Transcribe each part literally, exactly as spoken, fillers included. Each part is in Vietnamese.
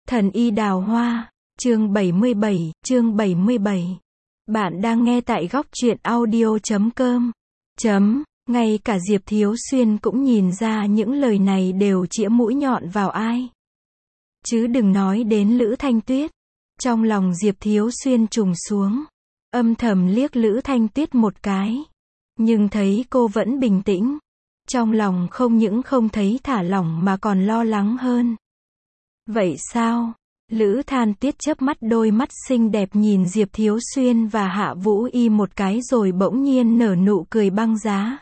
Thần y đào hoa, chương bảy mươi bảy, chương bảy mươi bảy. Bạn đang nghe tại góc truyện audio chấm com. Chấm, ngay cả Diệp Thiếu Xuyên cũng nhìn ra những lời này đều chĩa mũi nhọn vào ai. Chứ đừng nói đến Lữ Thanh Tuyết. Trong lòng Diệp Thiếu Xuyên trùng xuống, âm thầm liếc Lữ Thanh Tuyết một cái. Nhưng thấy cô vẫn bình tĩnh. Trong lòng không những không thấy thả lỏng mà còn lo lắng hơn. Vậy sao? Lữ Than Tiết chớp mắt đôi mắt xinh đẹp nhìn Diệp Thiếu Xuyên và Hạ Vũ Y một cái rồi bỗng nhiên nở nụ cười băng giá.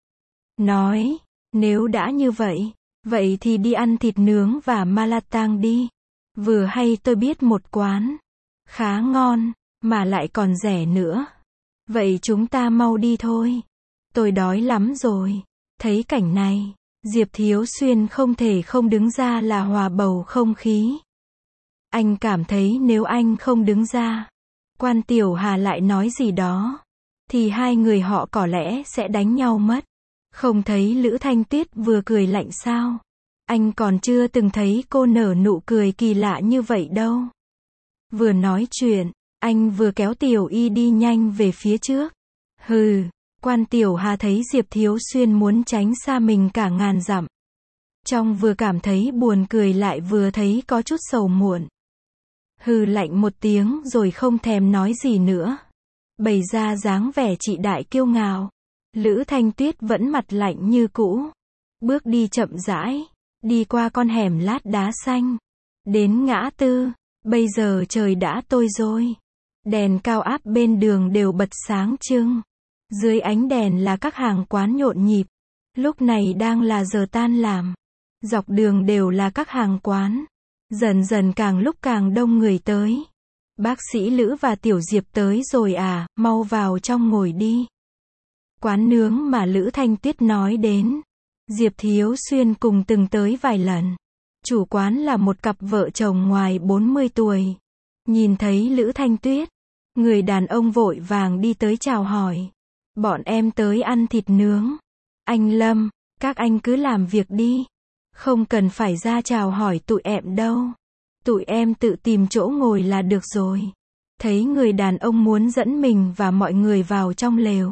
Nói, nếu đã như vậy, vậy thì đi ăn thịt nướng và Malatang đi. Vừa hay tôi biết một quán khá ngon, mà lại còn rẻ nữa. Vậy chúng ta mau đi thôi. Tôi đói lắm rồi. Thấy cảnh này, Diệp Thiếu Xuyên không thể không đứng ra là hòa bầu không khí. Anh cảm thấy nếu anh không đứng ra, Quan Tiểu Hà lại nói gì đó, thì hai người họ có lẽ sẽ đánh nhau mất. Không thấy Lữ Thanh Tuyết vừa cười lạnh sao? Anh còn chưa từng thấy cô nở nụ cười kỳ lạ như vậy đâu. Vừa nói chuyện, anh vừa kéo Tiểu Y đi nhanh về phía trước. Hừ, Quan Tiểu Hà thấy Diệp Thiếu Xuyên muốn tránh xa mình cả ngàn dặm. Trong vừa cảm thấy buồn cười lại vừa thấy có chút sầu muộn. Hừ lạnh một tiếng rồi không thèm nói gì nữa. Bày ra dáng vẻ chị đại kiêu ngạo. Lữ Thanh Tuyết vẫn mặt lạnh như cũ. Bước đi chậm rãi, đi qua con hẻm lát đá xanh. Đến ngã tư, bây giờ trời đã tối rồi. Đèn cao áp bên đường đều bật sáng trưng. Dưới ánh đèn là các hàng quán nhộn nhịp. Lúc này đang là giờ tan làm. Dọc đường đều là các hàng quán. Dần dần càng lúc càng đông người tới. Bác sĩ Lữ và Tiểu Diệp tới rồi à, mau vào trong ngồi đi. Quán nướng mà Lữ Thanh Tuyết nói đến, Diệp Thiếu Xuyên cùng từng tới vài lần. Chủ quán là một cặp vợ chồng ngoài bốn mươi tuổi. Nhìn thấy Lữ Thanh Tuyết, người đàn ông vội vàng đi tới chào hỏi. Bọn em tới ăn thịt nướng. Anh Lâm, các anh cứ làm việc đi. Không cần phải ra chào hỏi tụi em đâu. Tụi em tự tìm chỗ ngồi là được rồi. Thấy người đàn ông muốn dẫn mình và mọi người vào trong lều.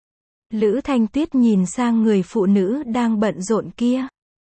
Lữ Thanh Tuyết nhìn sang người phụ nữ đang bận rộn kia.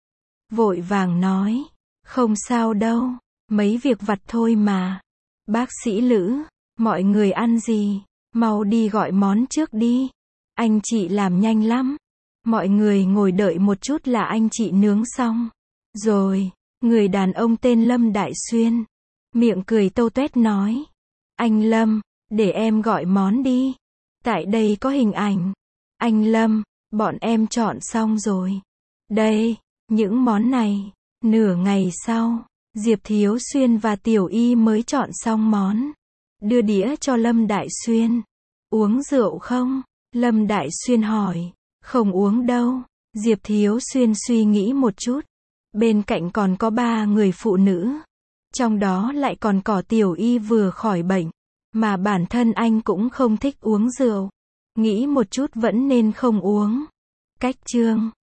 Vội vàng nói. Không sao đâu. Mấy việc vặt thôi mà. Bác sĩ Lữ, mọi người ăn gì? Mau đi gọi món trước đi. Anh chị làm nhanh lắm. Mọi người ngồi đợi một chút là anh chị nướng xong. Rồi, người đàn ông tên Lâm Đại Xuyên. Miệng cười tâu tuét nói. Anh Lâm, để em gọi món đi. Tại đây có hình ảnh. Anh Lâm, bọn em chọn xong rồi. Đây, những món này. Nửa ngày sau, Diệp Thiếu Xuyên và Tiểu Y mới chọn xong món. Đưa đĩa cho Lâm Đại Xuyên. Uống rượu không? Lâm Đại Xuyên hỏi. Không uống đâu. Diệp Thiếu Xuyên suy nghĩ một chút. Bên cạnh còn có ba người phụ nữ. Trong đó lại còn có Tiểu Y vừa khỏi bệnh. Mà bản thân anh cũng không thích uống rượu. Nghĩ một chút vẫn nên không uống. Cách chương.